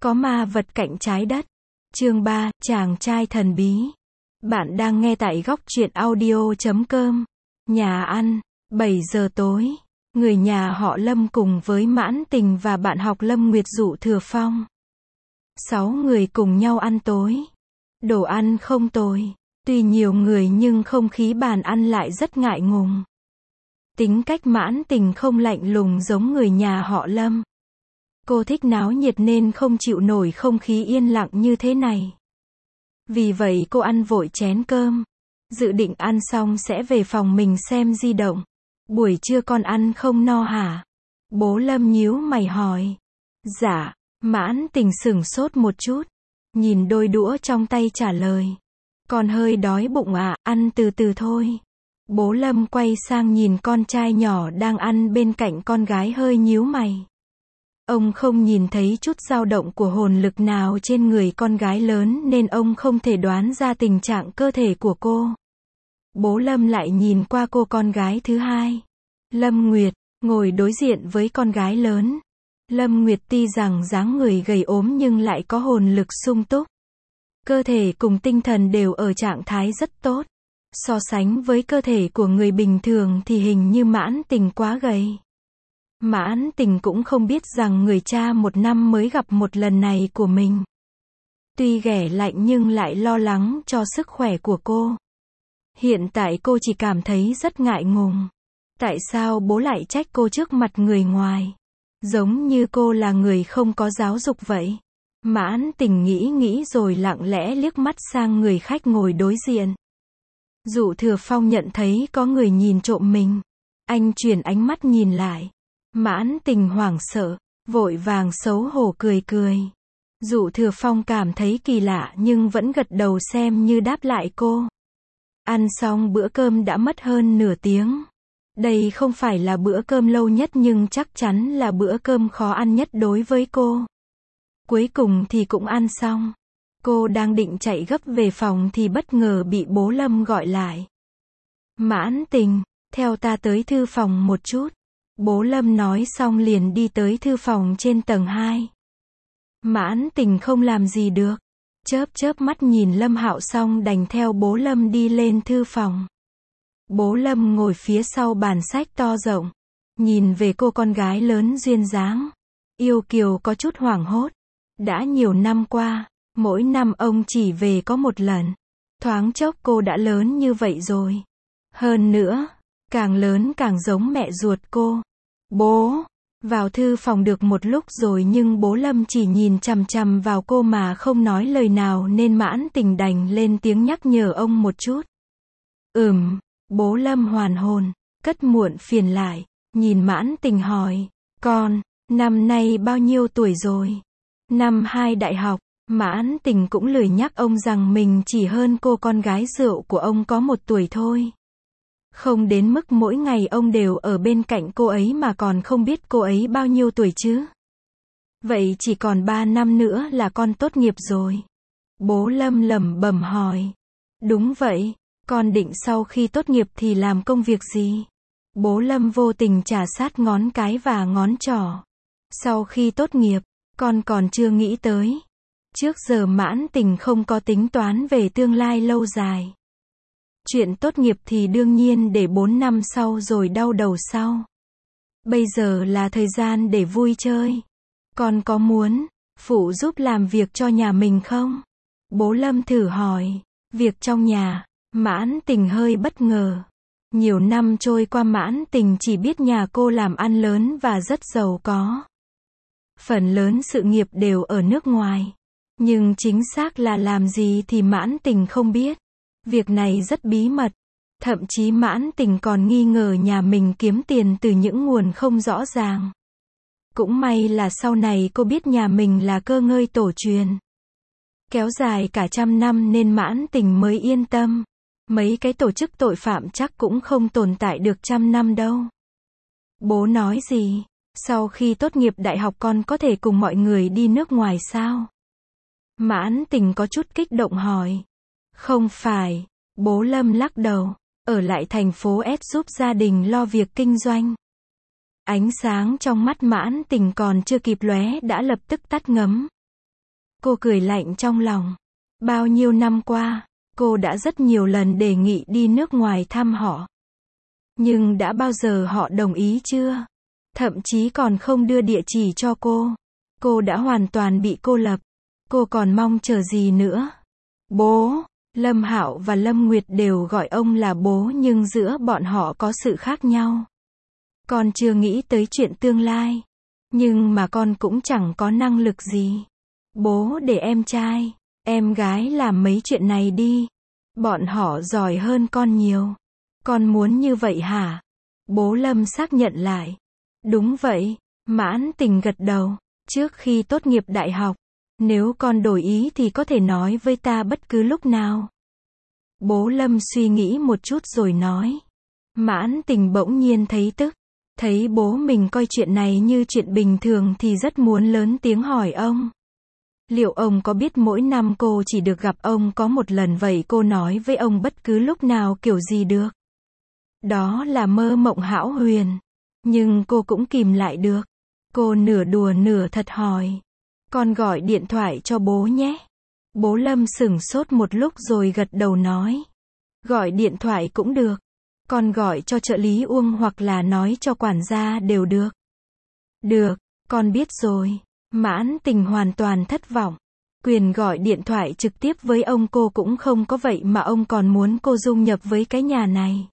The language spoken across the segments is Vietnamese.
Có ma vật cạnh trái đất. Chương 3, chàng trai thần bí. Bạn đang nghe tại góc truyện audio.com. Nhà ăn, 7 giờ tối. Người nhà họ Lâm cùng với Mãn Tình và bạn học Lâm Nguyệt Dụ Thừa Phong. 6 người cùng nhau ăn tối. Đồ ăn không tồi. Tuy nhiều người nhưng không khí bàn ăn lại rất ngại ngùng. Tính cách Mãn Tình không lạnh lùng giống người nhà họ Lâm. Cô thích náo nhiệt nên không chịu nổi không khí yên lặng như thế này. Vì vậy cô ăn vội chén cơm. Dự định ăn xong sẽ về phòng mình xem di động. Buổi trưa con ăn không no hả? Bố Lâm nhíu mày hỏi. Dạ. Mãn Tình sửng sốt một chút. Nhìn đôi đũa trong tay trả lời. Con hơi đói bụng ạ, ăn từ từ thôi. Bố Lâm quay sang nhìn con trai nhỏ đang ăn bên cạnh con gái hơi nhíu mày. Ông không nhìn thấy chút dao động của hồn lực nào trên người con gái lớn nên ông không thể đoán ra tình trạng cơ thể của cô. Bố Lâm lại nhìn qua cô con gái thứ hai. Lâm Nguyệt, ngồi đối diện với con gái lớn. Lâm Nguyệt tuy rằng dáng người gầy ốm nhưng lại có hồn lực sung túc. Cơ thể cùng tinh thần đều ở trạng thái rất tốt. So sánh với cơ thể của người bình thường thì hình như Mãn Tình quá gầy. Mãn Tình cũng không biết rằng người cha 1 năm mới gặp một lần này của mình. Tuy ghẻ lạnh nhưng lại lo lắng cho sức khỏe của cô. Hiện tại cô chỉ cảm thấy rất ngại ngùng. Tại sao bố lại trách cô trước mặt người ngoài? Giống như cô là người không có giáo dục vậy. Mãn Tình nghĩ rồi lặng lẽ liếc mắt sang người khách ngồi đối diện. Dụ Thừa Phong nhận thấy có người nhìn trộm mình. Anh chuyển ánh mắt nhìn lại. Mãn Tình hoảng sợ, vội vàng xấu hổ cười. Dụ Thừa Phong cảm thấy kỳ lạ nhưng vẫn gật đầu xem như đáp lại cô. Ăn xong bữa cơm đã mất hơn nửa tiếng. Đây không phải là bữa cơm lâu nhất nhưng chắc chắn là bữa cơm khó ăn nhất đối với cô. Cuối cùng thì cũng ăn xong. Cô đang định chạy gấp về phòng thì bất ngờ bị bố Lâm gọi lại. Mãn Tình, theo ta tới thư phòng một chút. Bố Lâm nói xong liền đi tới thư phòng trên tầng 2. Mãn Tình không làm gì được. Chớp mắt nhìn Lâm Hạo xong đành theo bố Lâm đi lên thư phòng. Bố Lâm ngồi phía sau bàn sách to rộng. Nhìn về cô con gái lớn duyên dáng. Yêu kiều có chút hoảng hốt. Đã nhiều năm qua, mỗi năm ông chỉ về có một lần. Thoáng chốc cô đã lớn như vậy rồi. Hơn nữa, càng lớn càng giống mẹ ruột cô. Bố, vào thư phòng được một lúc rồi nhưng bố Lâm chỉ nhìn chằm chằm vào cô mà không nói lời nào nên Mãn Tình đành lên tiếng nhắc nhở ông một chút. Bố Lâm hoàn hồn, cất muộn phiền lại, nhìn Mãn Tình hỏi, con, năm nay bao nhiêu tuổi rồi? Năm 2 đại học, Mãn Tình cũng lười nhắc ông rằng mình chỉ hơn cô con gái rượu của ông có 1 tuổi thôi. Không đến mức mỗi ngày ông đều ở bên cạnh cô ấy mà còn không biết cô ấy bao nhiêu tuổi chứ. Vậy chỉ còn 3 năm nữa là con tốt nghiệp rồi. Bố Lâm lẩm bẩm hỏi. Đúng vậy, con định sau khi tốt nghiệp thì làm công việc gì? Bố Lâm vô tình chà sát ngón cái và ngón trỏ. Sau khi tốt nghiệp, con còn chưa nghĩ tới. Trước giờ Mãn Tình không có tính toán về tương lai lâu dài. Chuyện tốt nghiệp thì đương nhiên để 4 năm sau rồi đau đầu sau. Bây giờ là thời gian để vui chơi. Con có muốn phụ giúp làm việc cho nhà mình không? Bố Lâm thử hỏi. Việc trong nhà, Mãn Tình hơi bất ngờ. Nhiều năm trôi qua Mãn Tình chỉ biết nhà cô làm ăn lớn và rất giàu có. Phần lớn sự nghiệp đều ở nước ngoài. Nhưng chính xác là làm gì thì Mãn Tình không biết. Việc này rất bí mật. Thậm chí Mãn Tình còn nghi ngờ nhà mình kiếm tiền từ những nguồn không rõ ràng. Cũng may là sau này cô biết nhà mình là cơ ngơi tổ truyền. Kéo dài cả 100 năm nên Mãn Tình mới yên tâm. Mấy cái tổ chức tội phạm chắc cũng không tồn tại được 100 năm đâu. Bố nói gì? Sau khi tốt nghiệp đại học con có thể cùng mọi người đi nước ngoài sao? Mãn Tình có chút kích động hỏi. Không phải, bố Lâm lắc đầu, ở lại thành phố S giúp gia đình lo việc kinh doanh. Ánh sáng trong mắt Mãn Tình còn chưa kịp lóe đã lập tức tắt ngấm. Cô cười lạnh trong lòng. Bao nhiêu năm qua, cô đã rất nhiều lần đề nghị đi nước ngoài thăm họ. Nhưng đã bao giờ họ đồng ý chưa? Thậm chí còn không đưa địa chỉ cho cô. Cô đã hoàn toàn bị cô lập. Cô còn mong chờ gì nữa? Bố. Lâm Hạo và Lâm Nguyệt đều gọi ông là bố, nhưng giữa bọn họ có sự khác nhau. Con chưa nghĩ tới chuyện tương lai. Nhưng mà con cũng chẳng có năng lực gì. Bố để em trai, em gái làm mấy chuyện này đi. Bọn họ giỏi hơn con nhiều. Con muốn như vậy hả? Bố Lâm xác nhận lại. Đúng vậy. Mãn Tình gật đầu. Trước khi tốt nghiệp đại học, nếu con đổi ý thì có thể nói với ta bất cứ lúc nào. Bố Lâm suy nghĩ một chút rồi nói. Mãn Tình bỗng nhiên thấy tức. Thấy bố mình coi chuyện này như chuyện bình thường thì rất muốn lớn tiếng hỏi ông. Liệu ông có biết mỗi năm cô chỉ được gặp ông có một lần, vậy cô nói với ông bất cứ lúc nào kiểu gì được? Đó là mơ mộng hão huyền. Nhưng cô cũng kìm lại được. Cô nửa đùa nửa thật hỏi. Con gọi điện thoại cho bố nhé. Bố Lâm sửng sốt một lúc rồi gật đầu nói. Gọi điện thoại cũng được. Con gọi cho trợ lý Uông hoặc là nói cho quản gia đều được. Được, con biết rồi. Mãn Tình hoàn toàn thất vọng. Quyền gọi điện thoại trực tiếp với ông cô cũng không có, vậy mà ông còn muốn cô dung nhập với cái nhà này.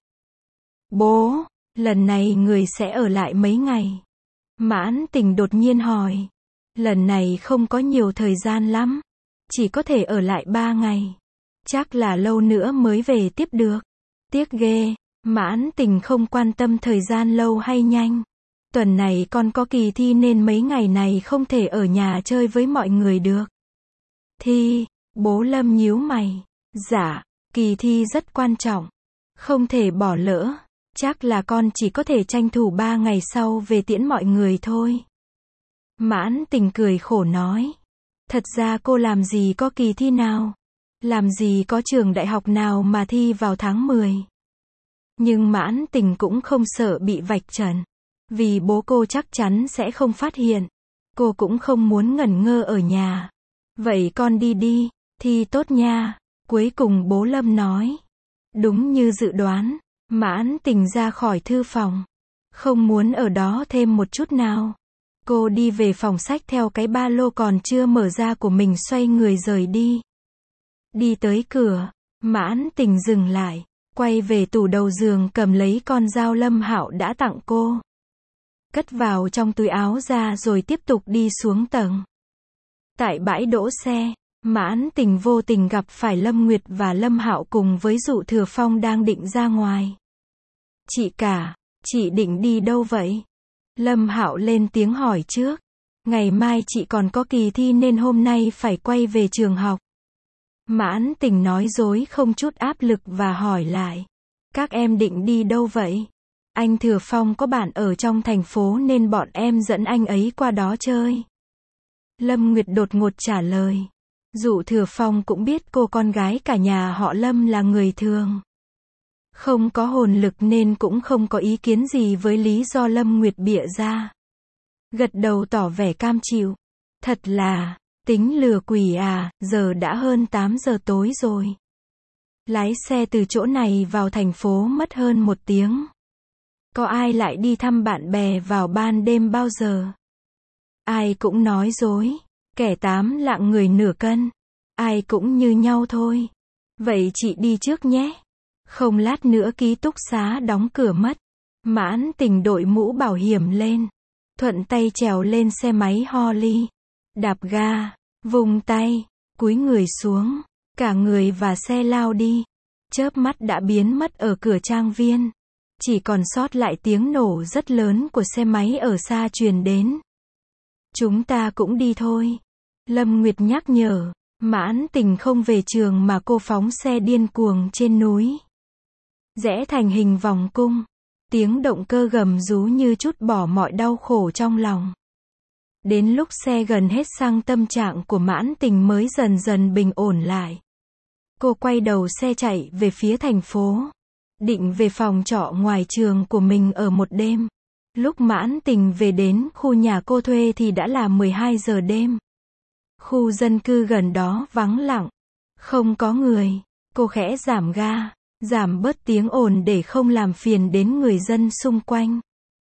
Bố, lần này người sẽ ở lại mấy ngày? Mãn Tình đột nhiên hỏi. Lần này không có nhiều thời gian lắm. Chỉ có thể ở lại 3 ngày. Chắc là lâu nữa mới về tiếp được. Tiếc ghê. Mãn Tình không quan tâm thời gian lâu hay nhanh. Tuần này con có kỳ thi nên mấy ngày này không thể ở nhà chơi với mọi người được. Thi, bố Lâm nhíu mày. Dạ, kỳ thi rất quan trọng. Không thể bỏ lỡ. Chắc là con chỉ có thể tranh thủ 3 ngày sau về tiễn mọi người thôi. Mãn Tình cười khổ nói. Thật ra cô làm gì có kỳ thi nào. Làm gì có trường đại học nào mà thi vào tháng 10. Nhưng Mãn Tình cũng không sợ bị vạch trần. Vì bố cô chắc chắn sẽ không phát hiện. Cô cũng không muốn ngẩn ngơ ở nhà. Vậy con đi đi, thi tốt nha. Cuối cùng bố Lâm nói. Đúng như dự đoán, Mãn Tình ra khỏi thư phòng. Không muốn ở đó thêm một chút nào. Cô đi về phòng sách theo cái ba lô còn chưa mở ra của mình, xoay người rời đi. Đi tới cửa, Mãn Tình dừng lại. Quay về tủ đầu giường cầm lấy con dao Lâm Hạo đã tặng cô. Cất vào trong túi áo ra rồi tiếp tục đi xuống tầng. Tại bãi đỗ xe, Mãn Tình vô tình gặp phải Lâm Nguyệt và Lâm Hạo cùng với Dụ Thừa Phong đang định ra ngoài. Chị cả, chị định đi đâu vậy? Lâm Hạo lên tiếng hỏi trước. Ngày mai chị còn có kỳ thi nên hôm nay phải quay về trường học. Mãn Tình nói dối không chút áp lực và hỏi lại. Các em định đi đâu vậy? Anh Thừa Phong có bạn ở trong thành phố nên bọn em dẫn anh ấy qua đó chơi. Lâm Nguyệt đột ngột trả lời. Dụ Thừa Phong cũng biết cô con gái cả nhà họ Lâm là người thường. Không có hồn lực nên cũng không có ý kiến gì với lý do Lâm Nguyệt bịa ra. Gật đầu tỏ vẻ cam chịu. Thật là, tính lừa quỷ à, giờ đã hơn 8 giờ tối rồi. Lái xe từ chỗ này vào thành phố mất hơn 1 tiếng. Có ai lại đi thăm bạn bè vào ban đêm bao giờ? Ai cũng nói dối. Kẻ 8 lạng người nửa cân. Ai cũng như nhau thôi. Vậy chị đi trước nhé. Không lát nữa ký túc xá đóng cửa mất. Mãn Tình đội mũ bảo hiểm lên. Thuận tay trèo lên xe máy Harley. Đạp ga, vùng tay, cúi người xuống. Cả người và xe lao đi. Chớp mắt đã biến mất ở cửa trang viên. Chỉ còn sót lại tiếng nổ rất lớn của xe máy ở xa truyền đến. Chúng ta cũng đi thôi. Lâm Nguyệt nhắc nhở. Mãn Tình không về trường mà cô phóng xe điên cuồng trên núi. Rẽ thành hình vòng cung. Tiếng động cơ gầm rú như trút bỏ mọi đau khổ trong lòng. Đến lúc xe gần hết xăng tâm trạng của Mãn Tình mới dần dần bình ổn lại. Cô quay đầu xe chạy về phía thành phố. Định về phòng trọ ngoài trường của mình ở một đêm. Lúc Mãn Tình về đến khu nhà cô thuê thì đã là 12 giờ đêm. Khu dân cư gần đó vắng lặng. Không có người. Cô khẽ giảm ga, giảm bớt tiếng ồn để không làm phiền đến người dân xung quanh.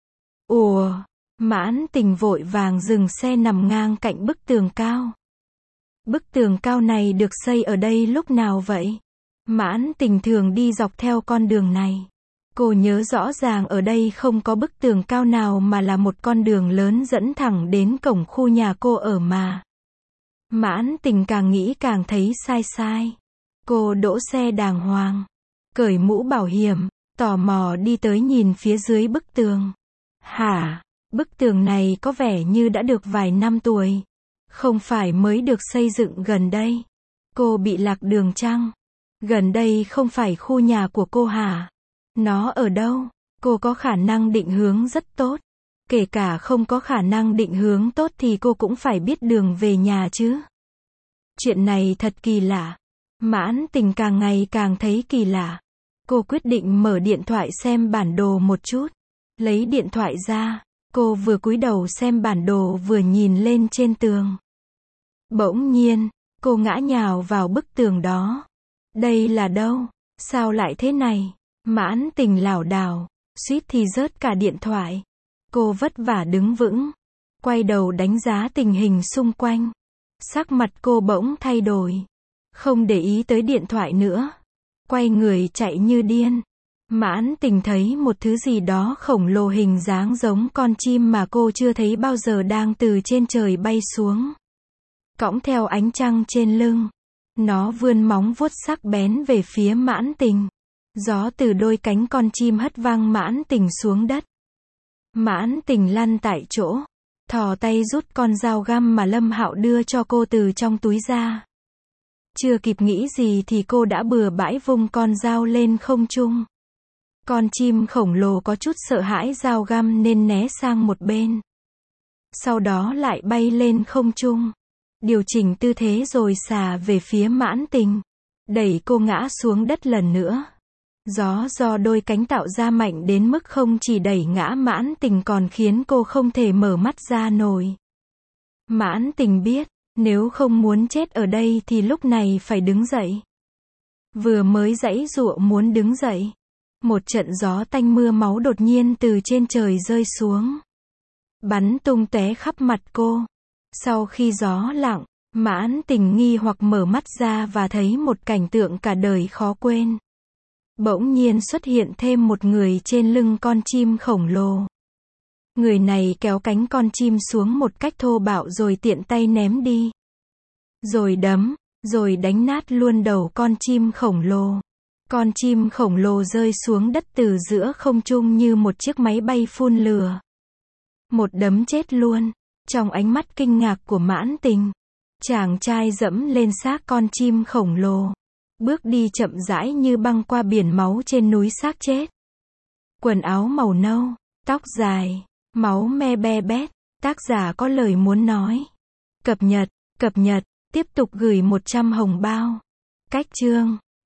Ùa, Mãn Tình vội vàng dừng xe nằm ngang cạnh bức tường cao. Bức tường cao này được xây ở đây lúc nào vậy? Mãn Tình thường đi dọc theo con đường này. Cô nhớ rõ ràng ở đây không có bức tường cao nào mà là một con đường lớn dẫn thẳng đến cổng khu nhà cô ở mà. Mãn Tình càng nghĩ càng thấy sai sai. Cô đỗ xe đàng hoàng, cởi mũ bảo hiểm, tò mò đi tới nhìn phía dưới bức tường. Hả? Bức tường này có vẻ như đã được vài năm tuổi. Không phải mới được xây dựng gần đây. Cô bị lạc đường chăng? Gần đây không phải khu nhà của cô hả? Nó ở đâu? Cô có khả năng định hướng rất tốt. Kể cả không có khả năng định hướng tốt thì cô cũng phải biết đường về nhà chứ. Chuyện này thật kỳ lạ. Mãn Tình càng ngày càng thấy kỳ lạ. Cô quyết định mở điện thoại xem bản đồ một chút. Lấy điện thoại ra, cô vừa cúi đầu xem bản đồ vừa nhìn lên trên tường. Bỗng nhiên, cô ngã nhào vào bức tường đó. Đây là đâu? Sao lại thế này? Mãn Tình lảo đảo, suýt thì rớt cả điện thoại. Cô vất vả đứng vững, quay đầu đánh giá tình hình xung quanh. Sắc mặt cô bỗng thay đổi. Không để ý tới điện thoại nữa. Quay người chạy như điên. Mãn Tình thấy một thứ gì đó khổng lồ hình dáng giống con chim mà cô chưa thấy bao giờ đang từ trên trời bay xuống. Cõng theo ánh trăng trên lưng. Nó vươn móng vuốt sắc bén về phía Mãn Tình. Gió từ đôi cánh con chim hất văng Mãn Tình xuống đất. Mãn Tình lăn tại chỗ. Thò tay rút con dao găm mà Lâm Hạo đưa cho cô từ trong túi ra. Chưa kịp nghĩ gì thì cô đã bừa bãi vung con dao lên không trung. Con chim khổng lồ có chút sợ hãi dao găm nên né sang một bên. Sau đó lại bay lên không trung. Điều chỉnh tư thế rồi xà về phía Mãn Tình. Đẩy cô ngã xuống đất lần nữa. Gió do đôi cánh tạo ra mạnh đến mức không chỉ đẩy ngã Mãn Tình còn khiến cô không thể mở mắt ra nổi. Mãn Tình biết, nếu không muốn chết ở đây thì lúc này phải đứng dậy. Vừa mới giãy giụa muốn đứng dậy. Một trận gió tanh mưa máu đột nhiên từ trên trời rơi xuống. Bắn tung tóe khắp mặt cô. Sau khi gió lặng, Mãn Tình nghi hoặc mở mắt ra và thấy một cảnh tượng cả đời khó quên. Bỗng nhiên xuất hiện thêm một người trên lưng con chim khổng lồ. Người này kéo cánh con chim xuống một cách thô bạo rồi tiện tay ném đi. Rồi đấm, rồi đánh nát luôn đầu con chim khổng lồ. Con chim khổng lồ rơi xuống đất từ giữa không trung như một chiếc máy bay phun lửa. Một đấm chết luôn. Trong ánh mắt kinh ngạc của Mãn Tình, chàng trai dẫm lên xác con chim khổng lồ. Bước đi chậm rãi như băng qua biển máu trên núi xác chết. Quần áo màu nâu, tóc dài, máu me be bét. Tác giả có lời muốn nói. Cập nhật, tiếp tục gửi 100 hồng bao. Cách chương